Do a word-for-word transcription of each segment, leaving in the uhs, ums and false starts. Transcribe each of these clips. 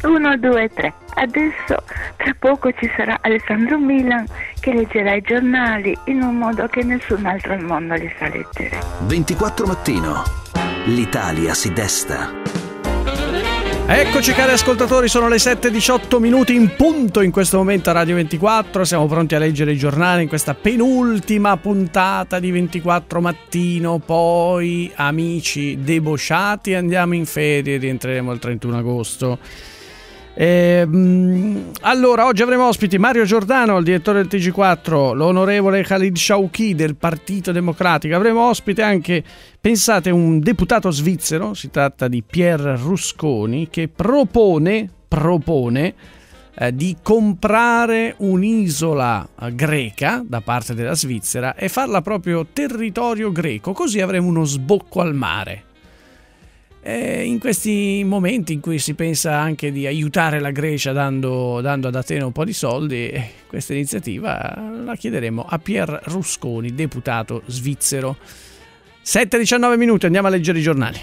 uno, due, tre. Adesso tra poco ci sarà Alessandro Milan che leggerà i giornali in un modo che nessun altro al mondo li sa leggere. ventiquattro Mattino. L'Italia si desta. Eccoci cari ascoltatori, sono le sette e diciotto minuti in punto in questo momento a Radio ventiquattro. Siamo pronti a leggere i giornali in questa penultima puntata di ventiquattro Mattino. Poi, amici debosciati, andiamo in ferie e rientreremo il trentuno agosto. E, mh, allora, oggi avremo ospiti Mario Giordano, il direttore del T G quattro, l'onorevole Khalid Shawky del Partito Democratico. Avremo ospite anche, pensate, un deputato svizzero, si tratta di Pierre Rusconi, che propone, propone eh, di comprare un'isola greca da parte della Svizzera e farla proprio territorio greco, così avremo uno sbocco al mare. E in questi momenti in cui si pensa anche di aiutare la Grecia dando, dando ad Atene un po' di soldi, questa iniziativa la chiederemo a Pierre Rusconi, deputato svizzero. sette e diciannove minuti, andiamo a leggere i giornali.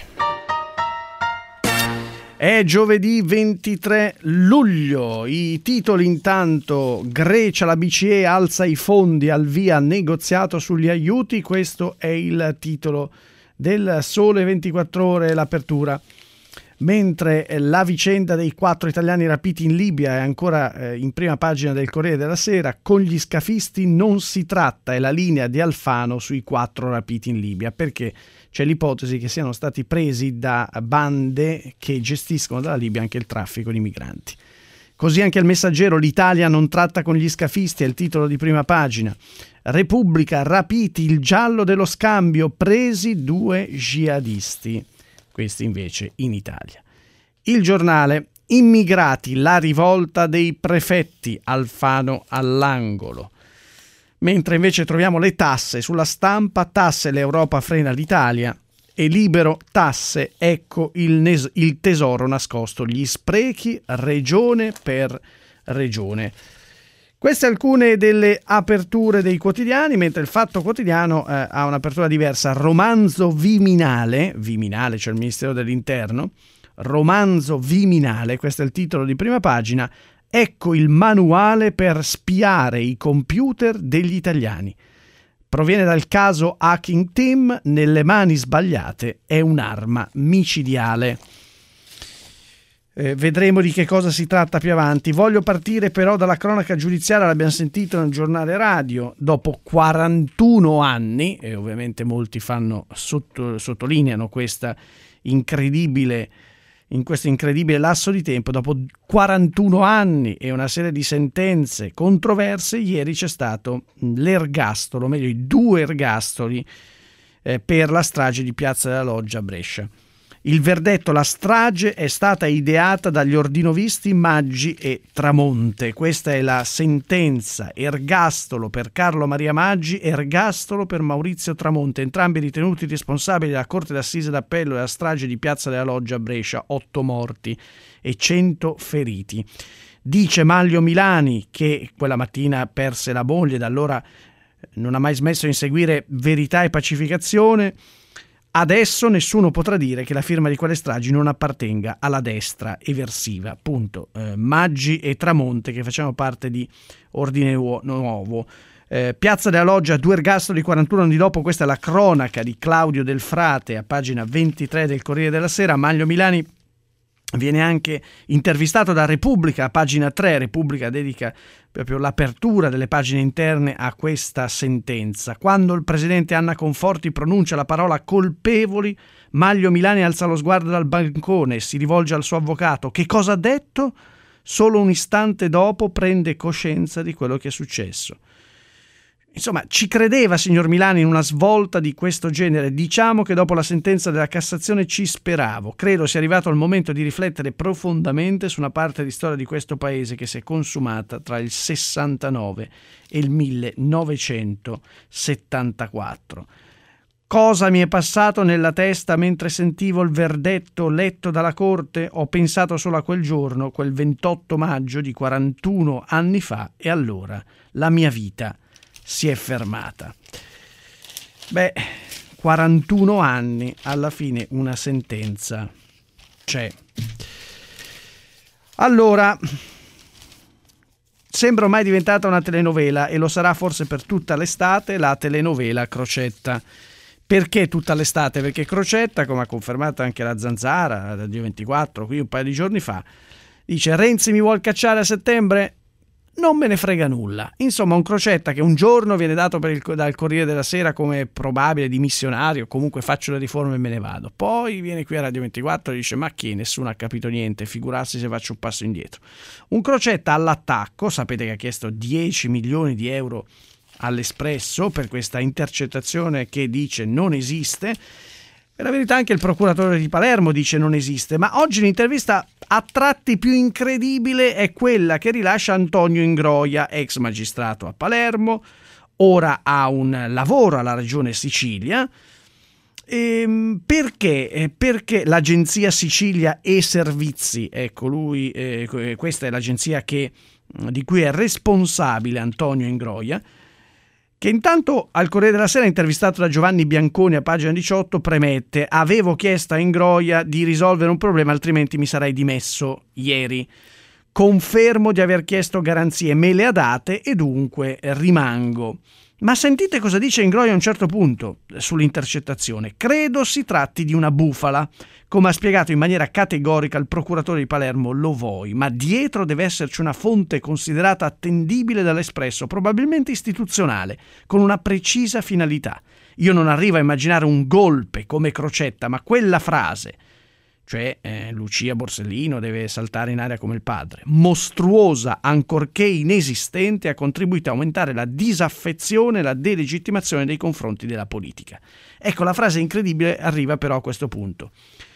È giovedì ventitré luglio, i titoli intanto: Grecia, la B C E alza i fondi, al via negoziato sugli aiuti, questo è il titolo del Sole ventiquattro Ore, l'apertura. Mentre la vicenda dei quattro italiani rapiti in Libia è ancora eh, in prima pagina del Corriere della Sera. Con gli scafisti non si tratta, è la linea di Alfano sui quattro rapiti in Libia, perché c'è l'ipotesi che siano stati presi da bande che gestiscono dalla Libia anche il traffico di migranti. Così anche il Messaggero: l'Italia non tratta con gli scafisti, è il titolo di prima pagina. Repubblica: rapiti, il giallo dello scambio, presi due jihadisti. Questi invece in Italia. Il Giornale: immigrati, la rivolta dei prefetti, Alfano all'angolo. Mentre invece troviamo le tasse sulla Stampa: tasse, l'Europa frena l'Italia. E Libero: tasse, ecco il, nes- il tesoro nascosto, gli sprechi regione per regione. Queste alcune delle aperture dei quotidiani, mentre il Fatto Quotidiano eh, ha un'apertura diversa. Romanzo Viminale, Viminale, cioè il Ministero dell'Interno, romanzo Viminale, questo è il titolo di prima pagina. Ecco il manuale per spiare i computer degli italiani. Proviene dal caso Hacking Team, nelle mani sbagliate è un'arma micidiale. Eh, vedremo di che cosa si tratta più avanti. Voglio partire però dalla cronaca giudiziaria, l'abbiamo sentito nel giornale radio. Dopo quarantuno anni, e ovviamente molti fanno sotto, sottolineano questa incredibile in questo incredibile lasso di tempo, dopo quarantuno anni e una serie di sentenze controverse, ieri c'è stato l'ergastolo, meglio i due ergastoli eh, per la strage di Piazza della Loggia a Brescia. Il verdetto: la strage è stata ideata dagli ordinovisti Maggi e Tramonte. Questa è la sentenza: ergastolo per Carlo Maria Maggi, ergastolo per Maurizio Tramonte, entrambi ritenuti responsabili della Corte d'Assise d'Appello della strage di Piazza della Loggia a Brescia, otto morti e cento feriti. Dice Manlio Milani, che quella mattina perse la moglie, da allora non ha mai smesso di inseguire Verità e Pacificazione: adesso nessuno potrà dire che la firma di quelle stragi non appartenga alla destra eversiva. Appunto, eh, Maggi e Tramonte, che facevano parte di Ordine Nuovo. Eh, Piazza della Loggia, due ergastoli quarantuno anni dopo. Questa è la cronaca di Claudio Del Frate a pagina ventitré del Corriere della Sera. Manlio Milani viene anche intervistato da Repubblica a pagina tre. Repubblica dedica proprio l'apertura delle pagine interne a questa sentenza. Quando il presidente Anna Conforti pronuncia la parola colpevoli, Manlio Milani alza lo sguardo dal bancone e si rivolge al suo avvocato. Che cosa ha detto? Solo un istante dopo prende coscienza di quello che è successo. Insomma, ci credeva, signor Milani, in una svolta di questo genere? Diciamo che dopo la sentenza della Cassazione ci speravo. Credo sia arrivato il momento di riflettere profondamente su una parte di storia di questo paese che si è consumata tra il sessantanove e il millenovecentosettantaquattro. Cosa mi è passato nella testa mentre sentivo il verdetto letto dalla Corte? Ho pensato solo a quel giorno, quel ventotto maggio di quarantuno anni fa, e allora la mia vita si è fermata. Beh, quarantuno anni, alla fine una sentenza c'è. Allora, sembra ormai diventata una telenovela e lo sarà forse per tutta l'estate, la telenovela Crocetta. Perché tutta l'estate? Perché Crocetta, come ha confermato anche la Zanzara da Dio ventiquattro, qui un paio di giorni fa, dice: Renzi mi vuol cacciare a settembre? Non me ne frega nulla. Insomma, un Crocetta che un giorno viene dato per il, dal Corriere della Sera come probabile dimissionario, comunque faccio le riforme e me ne vado. Poi viene qui a Radio ventiquattro e dice: ma che, nessuno ha capito niente, figurarsi se faccio un passo indietro. Un Crocetta all'attacco, sapete che ha chiesto dieci milioni di euro all'Espresso per questa intercettazione che dice non esiste. Per la verità anche il procuratore di Palermo dice non esiste, ma oggi l'intervista a tratti più incredibile è quella che rilascia Antonio Ingroia, ex magistrato a Palermo, ora ha un lavoro alla Regione Sicilia. Ehm, perché? Perché l'agenzia Sicilia e Servizi, ecco lui, eh, questa è l'agenzia che, di cui è responsabile Antonio Ingroia, che intanto al Corriere della Sera, intervistato da Giovanni Bianconi a pagina diciotto, premette: avevo chiesto a Ingroia di risolvere un problema, altrimenti mi sarei dimesso ieri. Confermo di aver chiesto garanzie, me le ha date e dunque rimango. Ma sentite cosa dice Ingroia a un certo punto sull'intercettazione. Credo si tratti di una bufala, come ha spiegato in maniera categorica il procuratore di Palermo Lovoi, ma dietro deve esserci una fonte considerata attendibile dall'Espresso, probabilmente istituzionale, con una precisa finalità. Io non arrivo a immaginare un golpe come Crocetta, ma quella frase, cioè eh, Lucia Borsellino deve saltare in aria come il padre, mostruosa ancorché inesistente, ha contribuito a aumentare la disaffezione e la delegittimazione nei confronti della politica. Ecco, la frase incredibile arriva però a questo punto.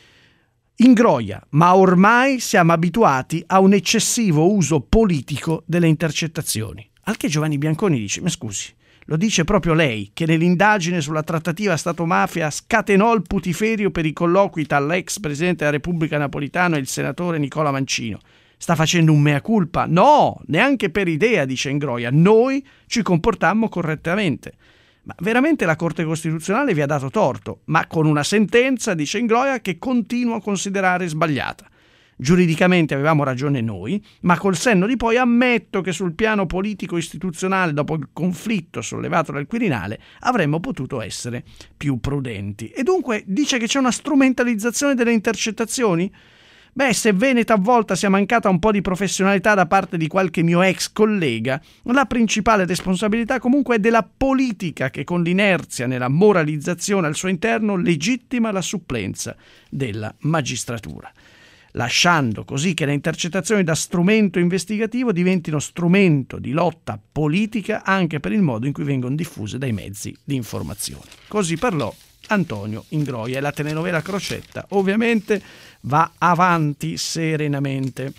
Ingroia, ma ormai siamo abituati a un eccessivo uso politico delle intercettazioni. Al che Giovanni Bianconi dice: ma scusi, lo dice proprio lei, che nell'indagine sulla trattativa Stato-mafia scatenò il putiferio per i colloqui tra l'ex presidente della Repubblica Napolitano e il senatore Nicola Mancino. Sta facendo un mea culpa? No, neanche per idea, dice Ingroia. Noi ci comportammo correttamente. Ma veramente la Corte Costituzionale vi ha dato torto, ma con una sentenza, dice Ingroia, che continuo a considerare sbagliata. Giuridicamente avevamo ragione noi, ma col senno di poi ammetto che sul piano politico-istituzionale, dopo il conflitto sollevato dal Quirinale, avremmo potuto essere più prudenti. E dunque dice che c'è una strumentalizzazione delle intercettazioni? Beh, se ve talvolta sia mancata un po' di professionalità da parte di qualche mio ex collega, la principale responsabilità comunque è della politica che con l'inerzia nella moralizzazione al suo interno legittima la supplenza della magistratura, lasciando così che le intercettazioni da strumento investigativo diventino strumento di lotta politica anche per il modo in cui vengono diffuse dai mezzi di informazione. Così parlò Antonio Ingroia e la telenovela Crocetta ovviamente va avanti serenamente.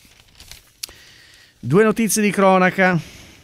Due notizie di cronaca.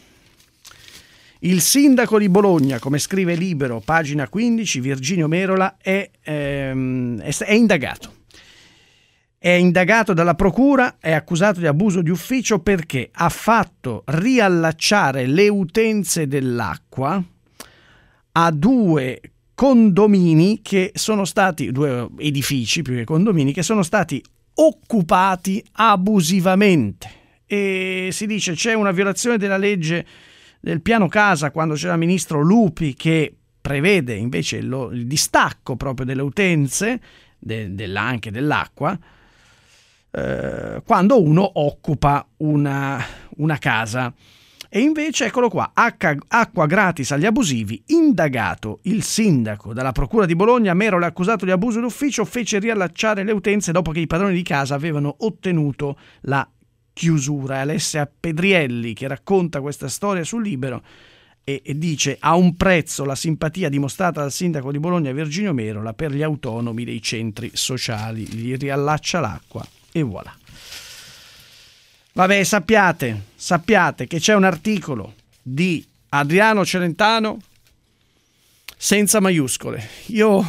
Il sindaco di Bologna, come scrive Libero, pagina quindici, Virginio Merola, è, ehm, è, è indagato. È indagato dalla procura, è accusato di abuso di ufficio perché ha fatto riallacciare le utenze dell'acqua a due condomini che sono stati, due edifici più che condomini, che sono stati occupati abusivamente. E si dice c'è una violazione della legge del piano casa quando c'era il ministro Lupi che prevede invece lo, il distacco proprio delle utenze, de, della, anche dell'acqua, eh, quando uno occupa una, una casa. E invece eccolo qua, acqua gratis agli abusivi, indagato il sindaco dalla procura di Bologna, Merola, accusato di abuso d'ufficio, fece riallacciare le utenze dopo che i padroni di casa avevano ottenuto la chiusura. Alessia Pedrielli, che racconta questa storia sul Libero e, e dice: a un prezzo la simpatia dimostrata dal sindaco di Bologna Virginio Merola per gli autonomi dei centri sociali, gli riallaccia l'acqua e voilà. Vabbè, sappiate, sappiate che c'è un articolo di Adriano Celentano senza maiuscole. Io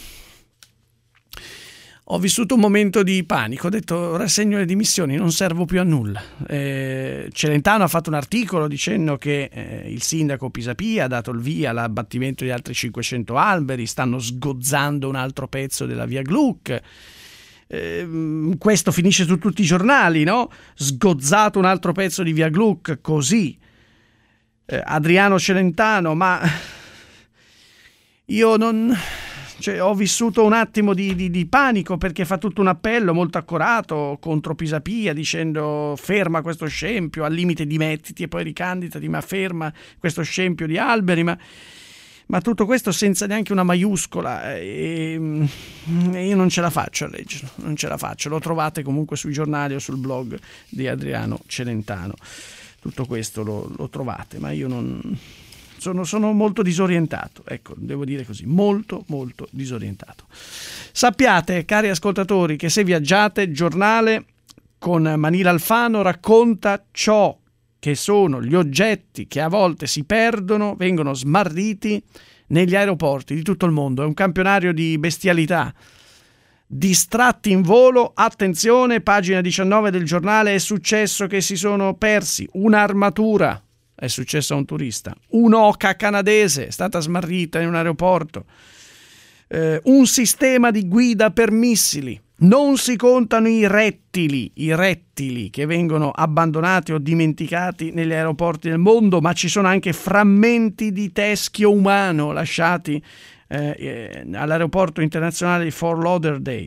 ho vissuto un momento di panico, ho detto rassegno le dimissioni, non servo più a nulla. Eh, Celentano ha fatto un articolo dicendo che eh, il sindaco Pisapia ha dato il via all'abbattimento di altri cinquecento alberi, stanno sgozzando un altro pezzo della via Gluck. eh, questo finisce su tutti i giornali, no? Sgozzato un altro pezzo di Via Gluck, così. Eh, Adriano Celentano, ma io non... Cioè, ho vissuto un attimo di, di, di panico, perché fa tutto un appello molto accorato contro Pisapia, dicendo ferma questo scempio, al limite dimettiti e poi ricandidati, ma ferma questo scempio di alberi, ma, ma tutto questo senza neanche una maiuscola, e, e io non ce la faccio a leggerlo, non ce la faccio. Lo trovate comunque sui giornali o sul blog di Adriano Celentano, tutto questo lo, lo trovate, ma io non... Sono, sono molto disorientato, ecco, devo dire così, molto molto disorientato. Sappiate, cari ascoltatori, che se viaggiate, Giornale con Manila Alfano racconta ciò che sono gli oggetti che a volte si perdono, vengono smarriti negli aeroporti di tutto il mondo. È un campionario di bestialità. Distratti in volo, attenzione, pagina diciannove del Giornale, è successo che si sono persi un'armatura. È successo a un turista. Un'oca canadese è stata smarrita in un aeroporto. Eh, un sistema di guida per missili. Non si contano i rettili, i rettili che vengono abbandonati o dimenticati negli aeroporti del mondo, ma ci sono anche frammenti di teschio umano lasciati eh, eh, all'aeroporto internazionale di Fort Lauderdale.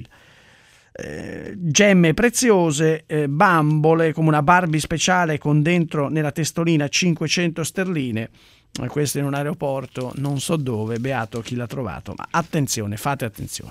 Eh, gemme preziose, eh, bambole come una Barbie speciale con dentro nella testolina cinquecento sterline, eh, questo in un aeroporto non so dove, beato chi l'ha trovato, ma attenzione, fate attenzione.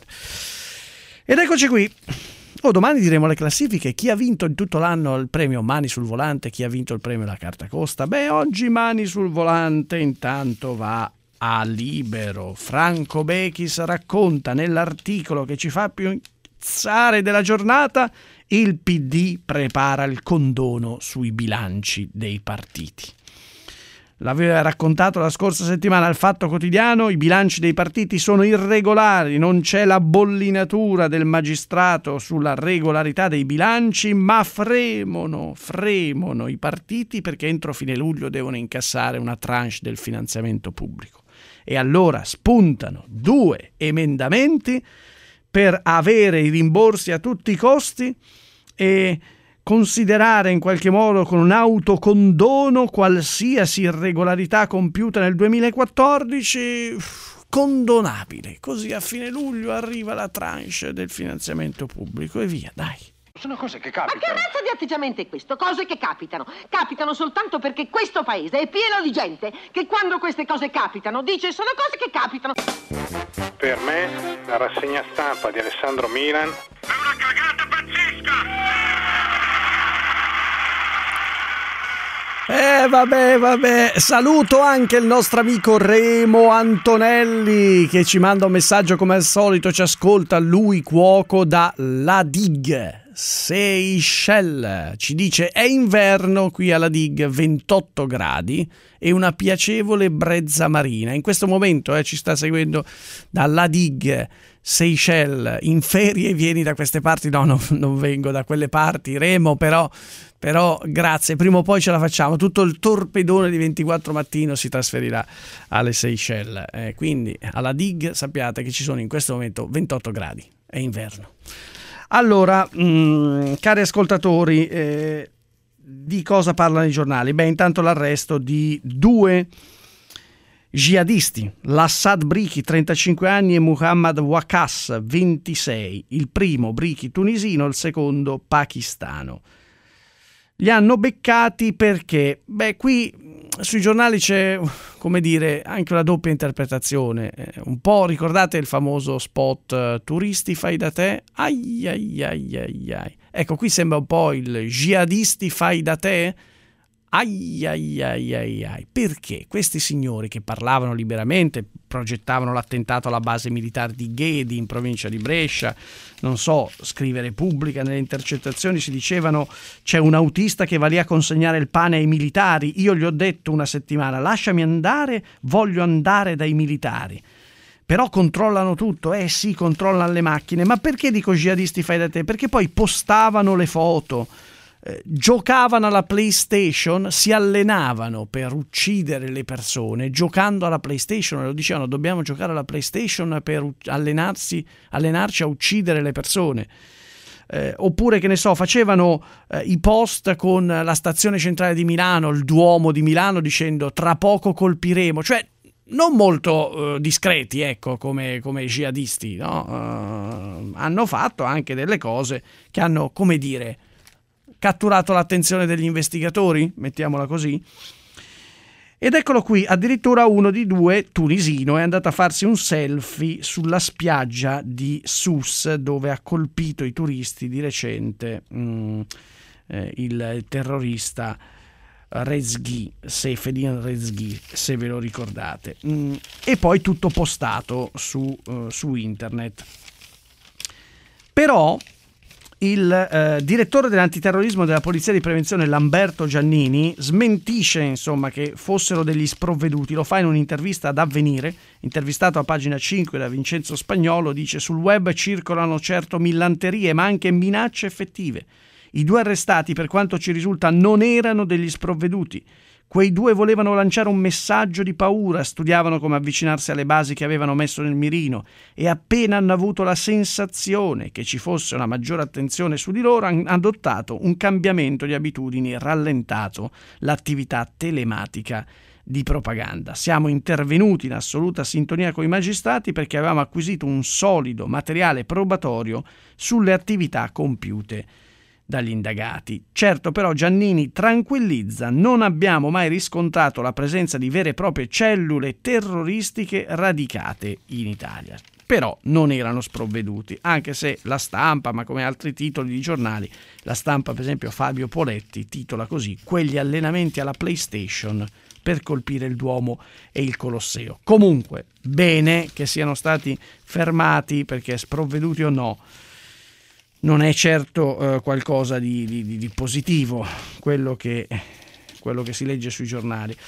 Ed eccoci qui. Oh, domani diremo le classifiche, chi ha vinto in tutto l'anno il premio Mani sul Volante, chi ha vinto il premio La Carta Costa. Beh, oggi Mani sul Volante intanto va a Libero. Franco Bechis racconta nell'articolo che ci fa più della giornata: il P D prepara il condono sui bilanci dei partiti. L'aveva raccontato la scorsa settimana al Fatto Quotidiano, i bilanci dei partiti sono irregolari, non c'è la bollinatura del magistrato sulla regolarità dei bilanci, ma fremono, fremono i partiti perché entro fine luglio devono incassare una tranche del finanziamento pubblico. E allora spuntano due emendamenti per avere i rimborsi a tutti i costi e considerare in qualche modo con un autocondono qualsiasi irregolarità compiuta nel duemilaquattordici condonabile. Così a fine luglio arriva la tranche del finanziamento pubblico e via, dai. Sono cose che capitano. Ma che razza di atteggiamento è questo? Cose che capitano. Capitano soltanto perché questo paese è pieno di gente che quando queste cose capitano dice sono cose che capitano. Per me la rassegna stampa di Alessandro Milan è una cagata pazzesca. Eh vabbè vabbè, saluto anche il nostro amico Remo Antonelli che ci manda un messaggio come al solito, ci ascolta, lui cuoco da La Digue, Seychelles, ci dice è inverno qui alla Digue, ventotto gradi e una piacevole brezza marina. In questo momento eh, ci sta seguendo dalla Digue, Seychelles, in ferie vieni da queste parti? No, no, non vengo da quelle parti, Remo, però però grazie, prima o poi ce la facciamo, tutto il torpedone di ventiquattro mattino si trasferirà alle Seychelles, eh, quindi alla Digue sappiate che ci sono in questo momento ventotto gradi, è inverno. Allora, mh, cari ascoltatori, eh, di cosa parlano i giornali? Beh, intanto l'arresto di due jihadisti, Lassad Brichi, trentacinque anni, e Muhammad Waqas, ventisei, il primo Brichi tunisino, il secondo pakistano. Li hanno beccati perché, beh, qui sui giornali c'è, come dire, anche una doppia interpretazione. Eh, un po' ricordate il famoso spot uh, turisti fai da te? Ai ai ai ai ai. Ecco, qui sembra un po' il jihadisti fai da te? Ai ai ai ai ai. Perché questi signori che parlavano liberamente, progettavano l'attentato alla base militare di Ghedi in provincia di Brescia, non so, scrive Repubblica, nelle intercettazioni si dicevano c'è un autista che va lì a consegnare il pane ai militari, io gli ho detto una settimana lasciami andare, voglio andare dai militari. Però controllano tutto, eh sì, controllano le macchine. Ma perché dico jihadisti fai da te? Perché poi postavano le foto, eh, giocavano alla PlayStation, si allenavano per uccidere le persone giocando alla PlayStation, lo dicevano dobbiamo giocare alla PlayStation per allenarsi, allenarci a uccidere le persone. eh, oppure che ne so, facevano eh, i post con la stazione centrale di Milano, il Duomo di Milano, dicendo tra poco colpiremo, cioè non molto eh, discreti, ecco, come, come i jihadisti, no? Uh, hanno fatto anche delle cose che hanno, come dire, catturato l'attenzione degli investigatori, mettiamola così. Ed eccolo qui, addirittura uno di due, tunisino, è andato a farsi un selfie sulla spiaggia di Sousse, dove ha colpito i turisti di recente mh, eh, il terrorista Rezghi, Seyfedin Rezghi, se ve lo ricordate, mm, e poi tutto postato su, uh, su internet. Però il eh, direttore dell'antiterrorismo della Polizia di Prevenzione, Lamberto Giannini, smentisce insomma che fossero degli sprovveduti. Lo fa in un'intervista ad Avvenire, intervistato a pagina cinque da Vincenzo Spagnolo. Dice: sul web circolano certo millanterie ma anche minacce effettive. I due arrestati, per quanto ci risulta, non erano degli sprovveduti. Quei due volevano lanciare un messaggio di paura, studiavano come avvicinarsi alle basi che avevano messo nel mirino e appena hanno avuto la sensazione che ci fosse una maggiore attenzione su di loro hanno adottato un cambiamento di abitudini e rallentato l'attività telematica di propaganda. Siamo intervenuti in assoluta sintonia con i magistrati perché avevamo acquisito un solido materiale probatorio sulle attività compiute dagli indagati. Certo, però Giannini tranquillizza: non abbiamo mai riscontrato la presenza di vere e proprie cellule terroristiche radicate in Italia. Però non erano sprovveduti, anche se La Stampa, ma come altri titoli di giornali, La Stampa per esempio Fabio Poletti titola così: quegli allenamenti alla PlayStation per colpire il Duomo e il Colosseo. Comunque, bene che siano stati fermati, perché sprovveduti o no, non è certo eh, qualcosa di, di, di positivo quello che, quello che si legge sui giornali.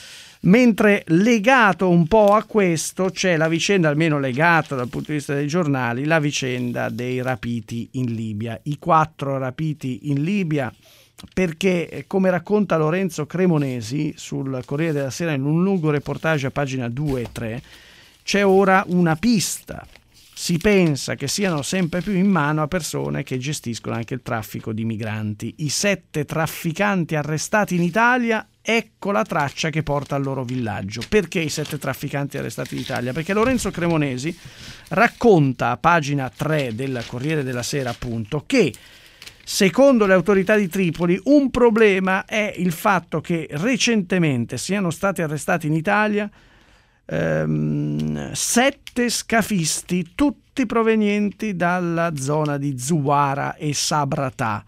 Mentre legato un po' a questo c'è la vicenda, almeno legata dal punto di vista dei giornali, la vicenda dei rapiti in Libia. I quattro rapiti in Libia, perché come racconta Lorenzo Cremonesi sul Corriere della Sera in un lungo reportage a pagina due e tre, c'è ora una pista. Si pensa che siano sempre più in mano a persone che gestiscono anche il traffico di migranti. I sette trafficanti arrestati in Italia, ecco la traccia che porta al loro villaggio. Perché i sette trafficanti arrestati in Italia? Perché Lorenzo Cremonesi racconta a pagina tre del Corriere della Sera, appunto, che secondo le autorità di Tripoli un problema è il fatto che recentemente siano stati arrestati in Italia Ehm, sette scafisti, tutti provenienti dalla zona di Zuwara e Sabrata.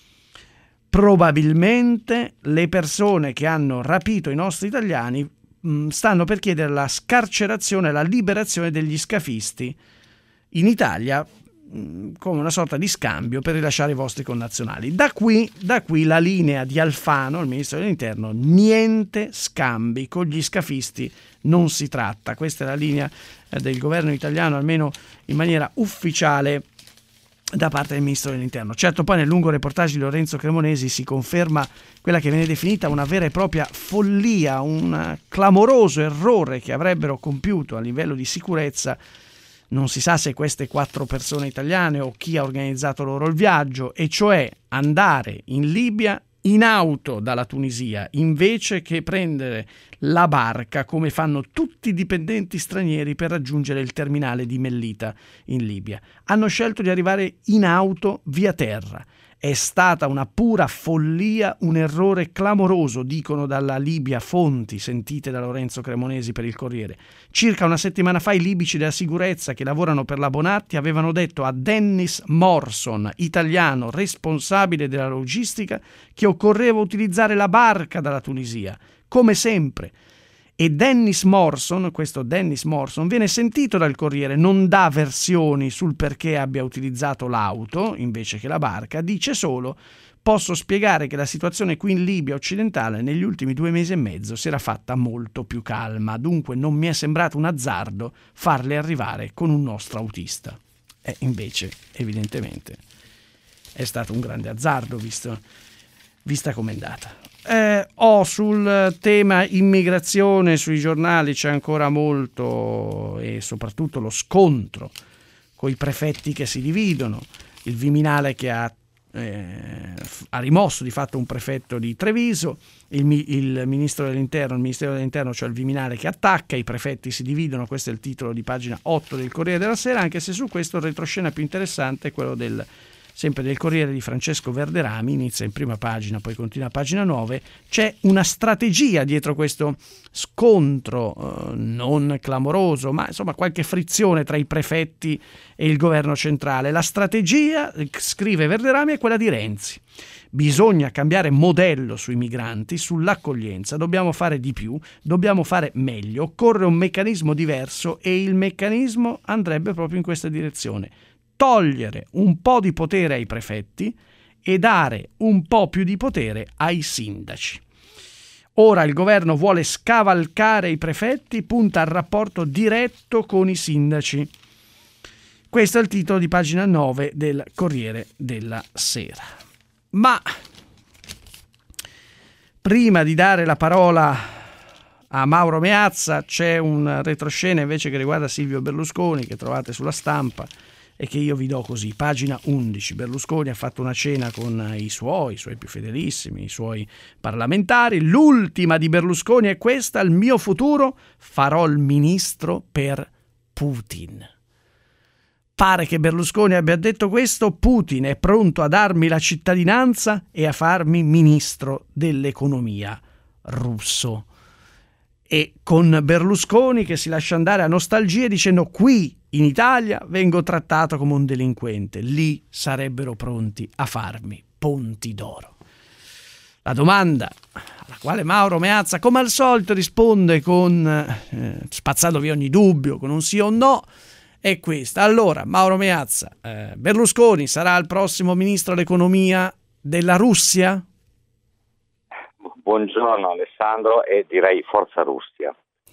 Probabilmente le persone che hanno rapito i nostri italiani mh, stanno per chiedere la scarcerazione e la liberazione degli scafisti in Italia mh, come una sorta di scambio per rilasciare i vostri connazionali. Da qui, da qui la linea di Alfano, il ministro dell'Interno: niente scambi con gli scafisti, non si tratta. Questa è la linea del governo italiano, almeno in maniera ufficiale, da parte del ministro dell'Interno. Certo, poi nel lungo reportage di Lorenzo Cremonesi si conferma quella che viene definita una vera e propria follia, un clamoroso errore che avrebbero compiuto a livello di sicurezza. Non si sa se queste quattro persone italiane o chi ha organizzato loro il viaggio, e cioè andare in Libia in auto dalla Tunisia invece che prendere la barca come fanno tutti i dipendenti stranieri per raggiungere il terminale di Mellita in Libia. Hanno scelto di arrivare in auto via terra. È stata una pura follia, un errore clamoroso, dicono dalla Libia fonti sentite da Lorenzo Cremonesi per il Corriere. Circa una settimana fa i libici della sicurezza che lavorano per la Bonatti avevano detto a Dennis Morson, italiano responsabile della logistica, che occorreva utilizzare la barca dalla Tunisia, come sempre. E Dennis Morson, questo Dennis Morson, viene sentito dal Corriere, non dà versioni sul perché abbia utilizzato l'auto invece che la barca, dice solo: posso spiegare che la situazione qui in Libia occidentale negli ultimi due mesi e mezzo si era fatta molto più calma, dunque non mi è sembrato un azzardo farle arrivare con un nostro autista. E invece, evidentemente, è stato un grande azzardo, visto, vista com'è andata. Eh, oh, sul tema immigrazione sui giornali c'è ancora molto, e soprattutto lo scontro con i prefetti che si dividono. il Viminale che ha Eh, ha rimosso di fatto un prefetto di Treviso, il, il ministro dell'interno, il Ministero dell'Interno, cioè il Viminale che attacca, i prefetti si dividono, questo è il titolo di pagina otto del Corriere della Sera, anche se su questo il retroscena più interessante è quello del sempre del Corriere di Francesco Verderami, inizia in prima pagina, poi continua a pagina nove, c'è una strategia dietro questo scontro, eh, non clamoroso, ma insomma qualche frizione tra i prefetti e il governo centrale. La strategia, scrive Verderami, è quella di Renzi. Bisogna cambiare modello sui migranti, sull'accoglienza, dobbiamo fare di più, dobbiamo fare meglio, occorre un meccanismo diverso e il meccanismo andrebbe proprio in questa direzione. Togliere un po' di potere ai prefetti e dare un po' più di potere ai sindaci. Ora il governo vuole scavalcare i prefetti, punta al rapporto diretto con i sindaci. Questo è il titolo di pagina nove del Corriere della Sera. Ma prima di dare la parola a Mauro Meazza c'è un retroscena invece che riguarda Silvio Berlusconi che trovate sulla Stampa e che io vi do così. Pagina undici. Berlusconi ha fatto una cena con i suoi, i suoi più fedelissimi, i suoi parlamentari. L'ultima di Berlusconi è questa: il mio futuro farò il ministro per Putin. Pare che Berlusconi abbia detto questo: Putin è pronto a darmi la cittadinanza e a farmi ministro dell'economia russo. E con Berlusconi che si lascia andare a nostalgie dicendo: qui in Italia vengo trattato come un delinquente, lì sarebbero pronti a farmi ponti d'oro. La domanda alla quale Mauro Meazza, come al solito, risponde con eh, spazzando via ogni dubbio, con un sì o un no, è questa. Allora, Mauro Meazza, eh, Berlusconi sarà il prossimo ministro dell'economia della Russia? Buongiorno Alessandro, e direi Forza Russia.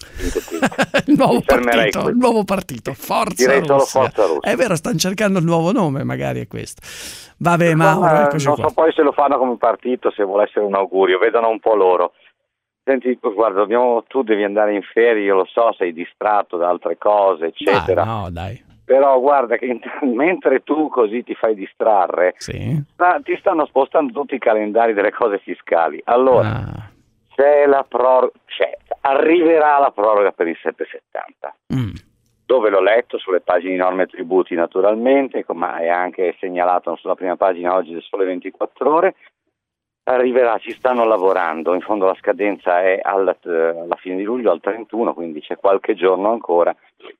il, nuovo partito, il nuovo partito, Forza direi Russia. Solo Forza Russia. È vero, stanno cercando il nuovo nome, magari è questo. Vabbè, Mauro, no, eccoci non qua. so poi se lo fanno come partito, se vuole essere un augurio, vedano un po' loro. Senti, guarda, dobbiamo, tu devi andare in ferie, io lo so, sei distratto da altre cose, eccetera. Ah, no, dai. Però guarda che mentre tu così ti fai distrarre, sì. sta, ti stanno spostando tutti i calendari delle cose fiscali. Allora, ah. c'è la proroga, c'è, arriverà la proroga per il settecentosettanta, mm. dove l'ho letto sulle pagine di norme e tributi naturalmente, ma è anche segnalato sulla prima pagina oggi del Sole ventiquattro Ore. Arriverà, ci stanno lavorando, in fondo la scadenza è alla, alla fine di luglio, al trentuno, quindi c'è qualche giorno ancora.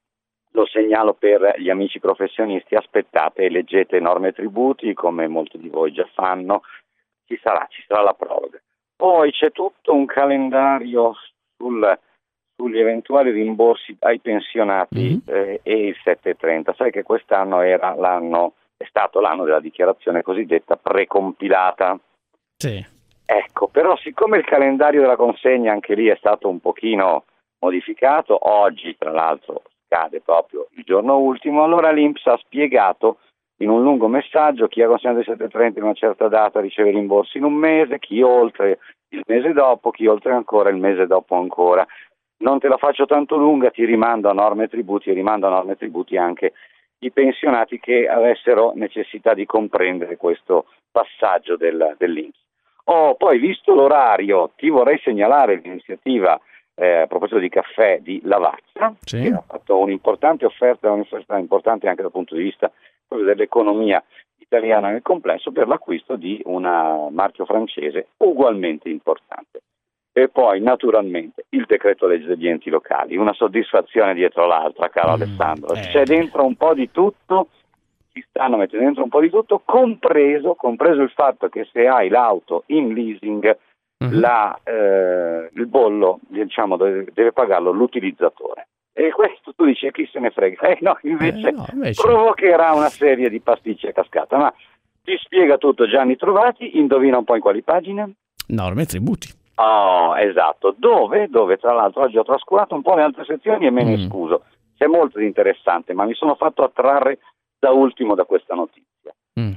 Lo segnalo per gli amici professionisti: aspettate e leggete norme e tributi come molti di voi già fanno, ci sarà, ci sarà la proroga. Poi c'è tutto un calendario sul, sugli eventuali rimborsi ai pensionati mm-hmm. eh, e il settecentotrenta. Sai che quest'anno era l'anno, è stato l'anno della dichiarazione cosiddetta precompilata. Sì. Ecco, però siccome il calendario della consegna anche lì è stato un pochino modificato, oggi tra l'altro scade proprio il giorno ultimo, allora l'I N P S ha spiegato in un lungo messaggio: chi ha consegnato il settecentotrenta in una certa data riceve rimborsi in un mese, chi oltre il mese dopo, chi oltre ancora il mese dopo ancora. Non te la faccio tanto lunga, ti rimando a norme e tributi e rimando a norme e tributi anche i pensionati che avessero necessità di comprendere questo passaggio del, dell'I N P S. Oh, poi visto l'orario, ti vorrei segnalare l'iniziativa eh, a proposito di caffè di Lavazza, sì. che ha fatto un'importante offerta, un'offerta importante anche dal punto di vista proprio dell'economia italiana nel complesso, per l'acquisto di un marchio francese ugualmente importante. E poi naturalmente il decreto legge degli enti locali, una soddisfazione dietro l'altra, caro mm, Alessandro. Eh. C'è dentro un po' di tutto, ci stanno mettendo dentro un po' di tutto, compreso, compreso il fatto che se hai l'auto in leasing, mm-hmm. la, eh, il bollo, diciamo, deve, deve pagarlo l'utilizzatore. E questo tu dici: chi se ne frega? Eh no, invece, eh no, invece provocherà una serie di pasticci a cascata. Ma ti spiega tutto Gianni Trovati, indovina un po' in quali pagine? Norme e tributi. Oh, esatto, dove, dove tra l'altro oggi ho trascurato un po' le altre sezioni e me ne mm. scuso. C'è molto di interessante, ma mi sono fatto attrarre da ultimo da questa notizia. Mm.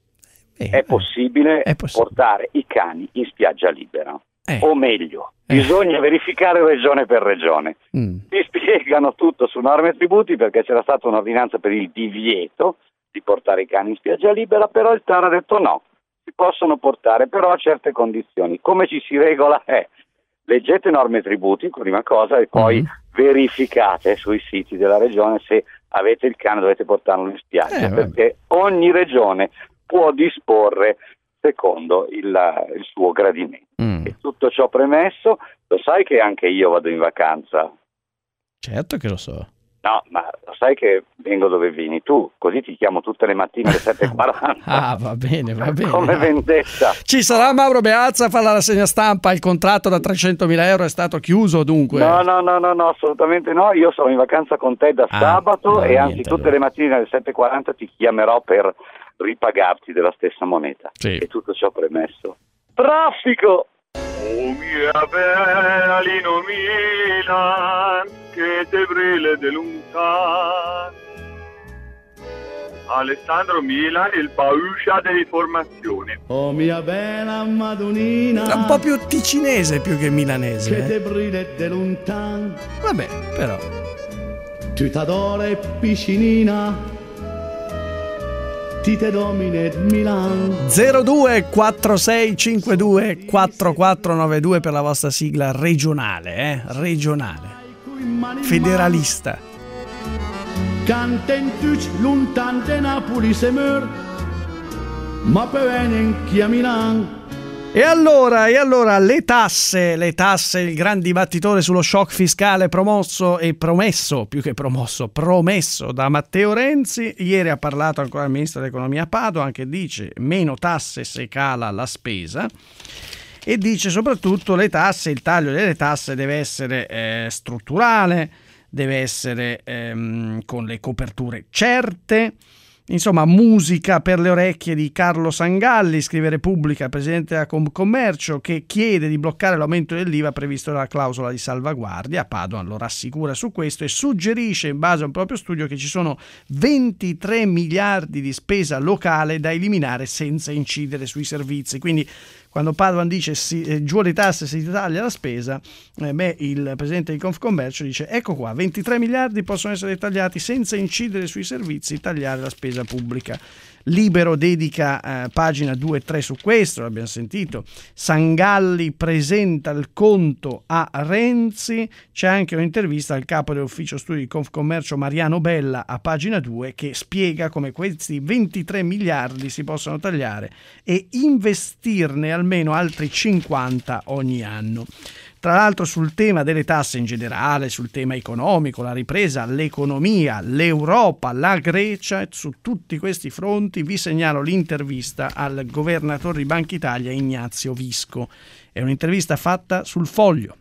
Eh, è, possibile è possibile portare i cani in spiaggia libera, eh. o meglio, eh. bisogna verificare regione per regione. Mm. Ti spiegano tutto su norme e tributi, perché c'era stata un'ordinanza per il divieto di portare i cani in spiaggia libera, però il T A R ha detto no, si possono portare però a certe condizioni. Come ci si regola è, leggete norme e tributi, prima cosa, e poi mm. verificate sui siti della regione se avete il cane, dovete portarlo in spiaggia, eh, perché ogni regione può disporre secondo il, il suo gradimento. Mm. E tutto ciò premesso, lo sai che anche io vado in vacanza? Certo che lo so. No, ma lo sai che vengo dove vieni tu, così ti chiamo tutte le mattine alle sette e quaranta. Ah, va bene, va bene. Come vendetta. Ci sarà Mauro Beazza a fare la rassegna stampa, il contratto da trecentomila euro è stato chiuso dunque? No, no, no, no, no, assolutamente no, io sono in vacanza con te da ah, sabato e anzi tutte allora. le mattine alle sette e quaranta ti chiamerò per ripagarti della stessa moneta. Sì. E tutto ciò premesso. Traffico! Oh mia belino Milan, che te brille de luntan. Alessandro Milan, il pauscia dell'informazione. Oh mia bella Madonnina, è un po' più ticinese più che milanese. Che eh? te brille de luntan. Vabbè, però. Tu t'adore piscinina, ti te domine Milan. zero due quattro sei cinque due quattro quattro nove due per la vostra sigla regionale, eh? Regionale. Federalista. Canten tuc luntan de Napoli se meur, ma pevenen chi a Milan. E allora, e allora le tasse, le tasse, il gran dibattitore sullo shock fiscale promosso e promesso, più che promosso, promesso da Matteo Renzi. Ieri ha parlato ancora il ministro dell'economia Padoan, che dice meno tasse se cala la spesa, e dice soprattutto le tasse, il taglio delle tasse deve essere eh, strutturale, deve essere ehm, con le coperture certe. Insomma, musica per le orecchie di Carlo Sangalli, scrive Repubblica, presidente della Confcommercio, che chiede di bloccare l'aumento dell'I V A previsto dalla clausola di salvaguardia. Padoan lo rassicura su questo e suggerisce, in base a un proprio studio, che ci sono ventitré miliardi di spesa locale da eliminare senza incidere sui servizi. Quindi quando Padoan dice si, eh, giù le tasse si taglia la spesa, eh, beh, il presidente di Confcommercio dice ecco qua, ventitré miliardi possono essere tagliati senza incidere sui servizi, tagliare la spesa pubblica. Libero dedica eh, pagina due e tre su questo, l'abbiamo sentito. Sangalli presenta il conto a Renzi. C'è anche un'intervista al capo dell'ufficio studi di Confcommercio Mariano Bella a pagina due, che spiega come questi ventitré miliardi si possono tagliare e investirne almeno altri cinquanta ogni anno. Tra l'altro sul tema delle tasse in generale, sul tema economico, la ripresa, l'economia, l'Europa, la Grecia, su tutti questi fronti vi segnalo l'intervista al governatore di Banca Italia Ignazio Visco. È un'intervista fatta sul Foglio.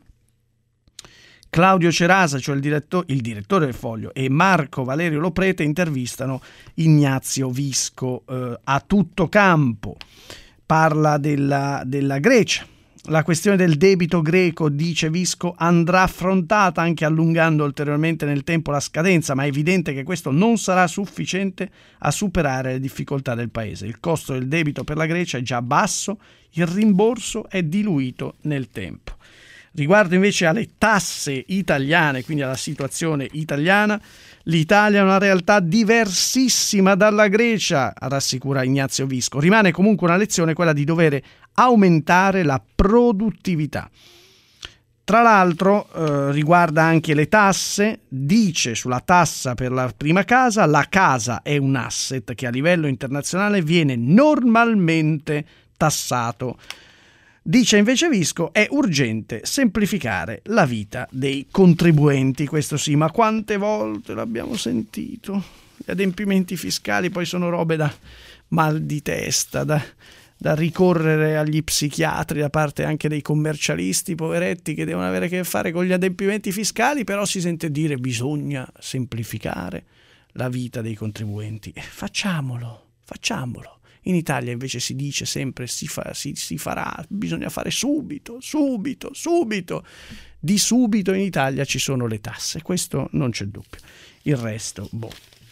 Claudio Cerasa, cioè il, diretto, il direttore del Foglio, e Marco Valerio Loprete intervistano Ignazio Visco eh, a tutto campo. Parla della, della Grecia. La questione del debito greco, dice Visco, andrà affrontata anche allungando ulteriormente nel tempo la scadenza, ma è evidente che questo non sarà sufficiente a superare le difficoltà del paese. Il costo del debito per la Grecia è già basso, il rimborso è diluito nel tempo. Riguardo invece alle tasse italiane, quindi alla situazione italiana, l'Italia è una realtà diversissima dalla Grecia, rassicura Ignazio Visco. Rimane comunque una lezione quella di dover aumentare la produttività. Tra l'altro eh, riguarda anche le tasse, dice sulla tassa per la prima casa, la casa è un asset che a livello internazionale viene normalmente tassato. Dice invece Visco è urgente semplificare la vita dei contribuenti, questo sì, ma quante volte l'abbiamo sentito? Gli adempimenti fiscali poi sono robe da mal di testa, da... da ricorrere agli psichiatri da parte anche dei commercialisti poveretti che devono avere a che fare con gli adempimenti fiscali, però si sente dire bisogna semplificare la vita dei contribuenti. Eh, facciamolo, facciamolo. In Italia invece si dice sempre si, fa, si, si farà, bisogna fare subito, subito, subito. Di subito in Italia ci sono le tasse, questo non c'è dubbio. Il resto, boh.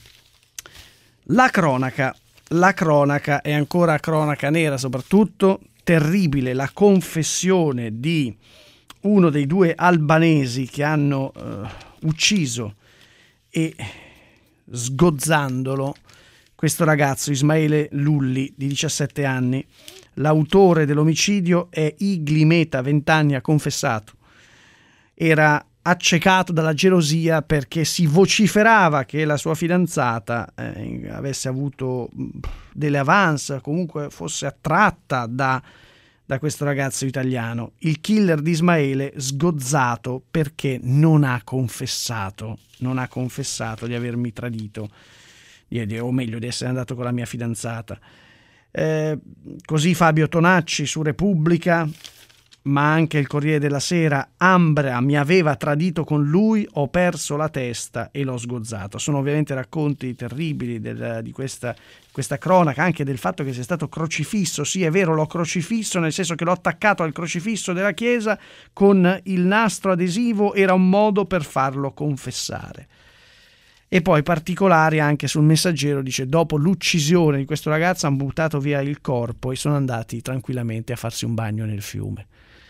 La cronaca. La cronaca è ancora cronaca nera, soprattutto terribile la confessione di uno dei due albanesi che hanno uh, ucciso e sgozzandolo questo ragazzo Ismaele Lulli di diciassette anni. L'autore dell'omicidio è Igli Meta, venti anni, ha confessato. Era accecato dalla gelosia perché si vociferava che la sua fidanzata eh, avesse avuto delle avance, comunque fosse attratta da, da questo ragazzo italiano. Il killer di Ismaele sgozzato perché non ha confessato, non ha confessato di avermi tradito, di, o meglio di essere andato con la mia fidanzata. Eh, così Fabio Tonacci su Repubblica, ma anche il Corriere della Sera: Ambra mi aveva tradito con lui, ho perso la testa e l'ho sgozzato. Sono ovviamente racconti terribili del, di questa, questa cronaca, anche del fatto che sia stato crocifisso. Sì, è vero, l'ho crocifisso, nel senso che l'ho attaccato al crocifisso della chiesa con il nastro adesivo, era un modo per farlo confessare. E poi particolari anche sul Messaggero, dice: dopo l'uccisione di questo ragazzo hanno buttato via il corpo e sono andati tranquillamente a farsi un bagno nel fiume.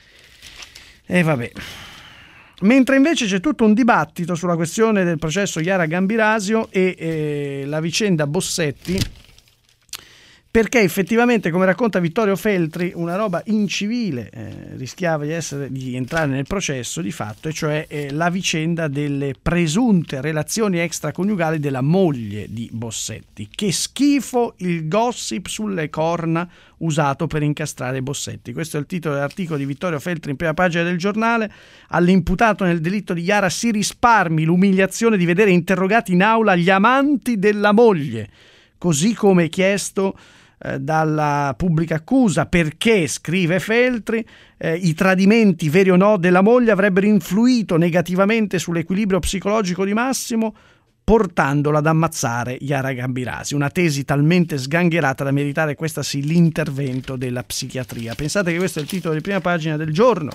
E vabbè. Mentre invece c'è tutto un dibattito sulla questione del processo Yara Gambirasio e eh, la vicenda Bossetti, perché effettivamente, come racconta Vittorio Feltri, una roba incivile eh, rischiava di, essere, di entrare nel processo di fatto, e cioè eh, la vicenda delle presunte relazioni extraconiugali della moglie di Bossetti. Che schifo il gossip sulle corna usato per incastrare Bossetti. Questo è il titolo dell'articolo di Vittorio Feltri in prima pagina del Giornale. All'imputato nel delitto di Yara si risparmi l'umiliazione di vedere interrogati in aula gli amanti della moglie, così come chiesto eh, dalla pubblica accusa, perché, scrive Feltri, eh, i tradimenti, veri o no, della moglie avrebbero influito negativamente sull'equilibrio psicologico di Massimo, portandola ad ammazzare Yara Gambirasi. Una tesi talmente sgangherata da meritare, questa sì, l'intervento della psichiatria. Pensate che questo è il titolo di prima pagina del Giorno.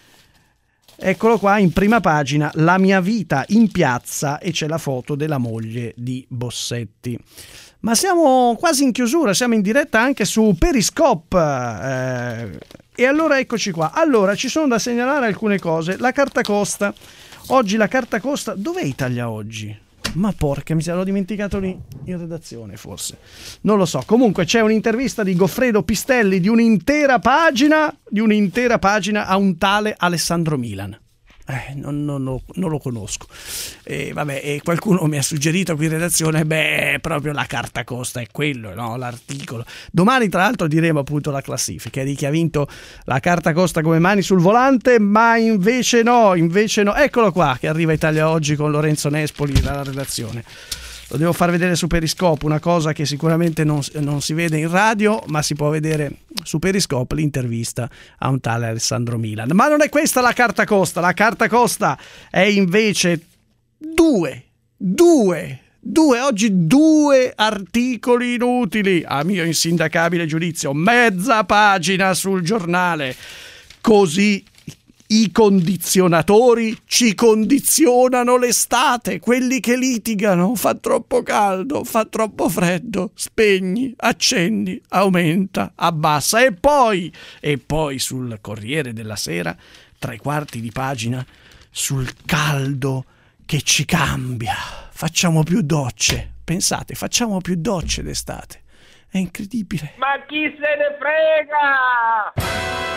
Eccolo qua, in prima pagina: la mia vita in piazza, e c'è la foto della moglie di Bossetti. Ma siamo quasi in chiusura, siamo in diretta anche su Periscope. Eh, e allora eccoci qua. Allora, ci sono da segnalare alcune cose. La carta costa. Oggi la carta costa. Dov'è Italia Oggi? Ma porca, mi sarò dimenticato lì in redazione, forse. Non lo so. Comunque c'è un'intervista di Goffredo Pistelli di un'intera pagina, di un'intera pagina a un tale Alessandro Milan. Eh, non, non, non, non lo conosco. E vabbè, e qualcuno mi ha suggerito qui in redazione, beh, proprio la carta costa è quello, no? L'articolo. Domani, tra l'altro, diremo appunto la classifica di chi ha vinto la carta costa come mani sul volante, ma invece no, invece no. Eccolo qua, che arriva Italia Oggi con Lorenzo Nespoli dalla redazione. Lo devo far vedere su Periscope, una cosa che sicuramente non, non si vede in radio, ma si può vedere su Periscope, l'intervista a un tale Alessandro Milan. Ma non è questa la carta costa, la carta costa è invece due, due, due, oggi due articoli inutili, a mio insindacabile giudizio, mezza pagina sul Giornale. Così i condizionatori ci condizionano l'estate, quelli che litigano: fa troppo caldo, fa troppo freddo, spegni, accendi, aumenta, abbassa. E poi, e poi sul Corriere della Sera, tre quarti di pagina sul caldo che ci cambia. Facciamo più docce, pensate, facciamo più docce d'estate. È incredibile. Ma chi se ne frega?